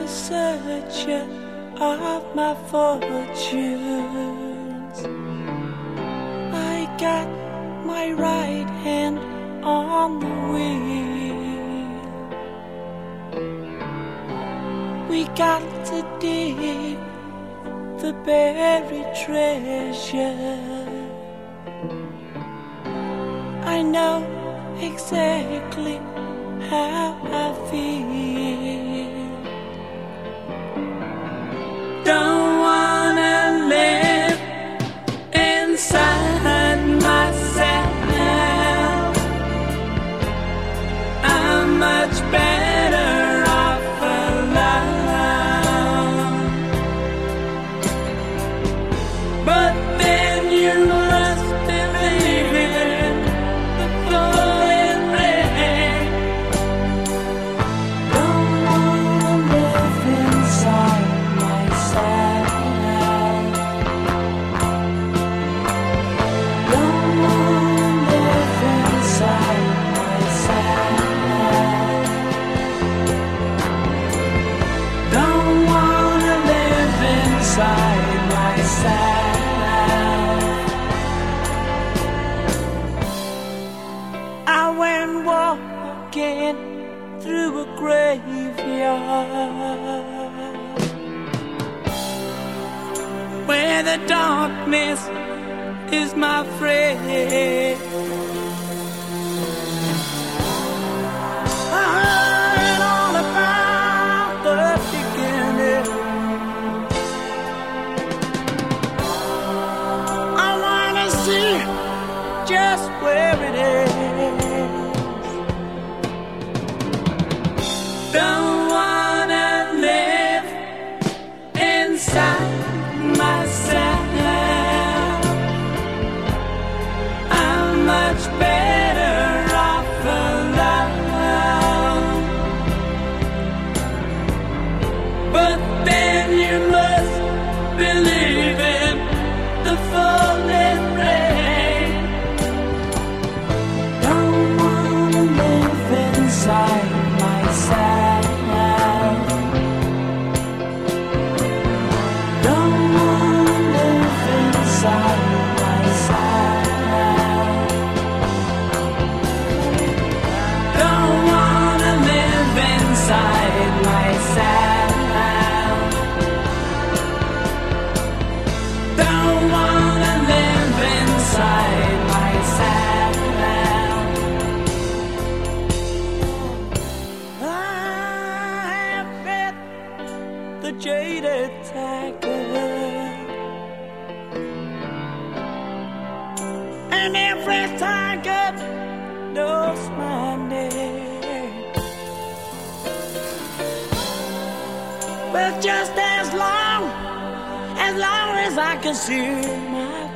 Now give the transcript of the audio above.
searcher of my fortunes. I got my right hand on the wheel. We got to dig the buried treasure. I know exactly how I feel. Don't wanna live inside myself. I'm much better off alone. But then you must believe in the falling rain. Don't wanna live inside myself. Don't wanna live inside myself. Don't wanna live inside myself. I went walking through a graveyard where the darkness is my friend. I heard all about the beginning. I wanna see just where it is. Don't wanna live inside myself. I'm much better off alone. But then you must believe in the falling rain. Don't wanna live inside myself. Don't wanna live inside myself. Don't wanna live inside myself. Don't wanna live inside myself. I have met the jaded tiger, and every tiger knows my name. But just as long as I can see my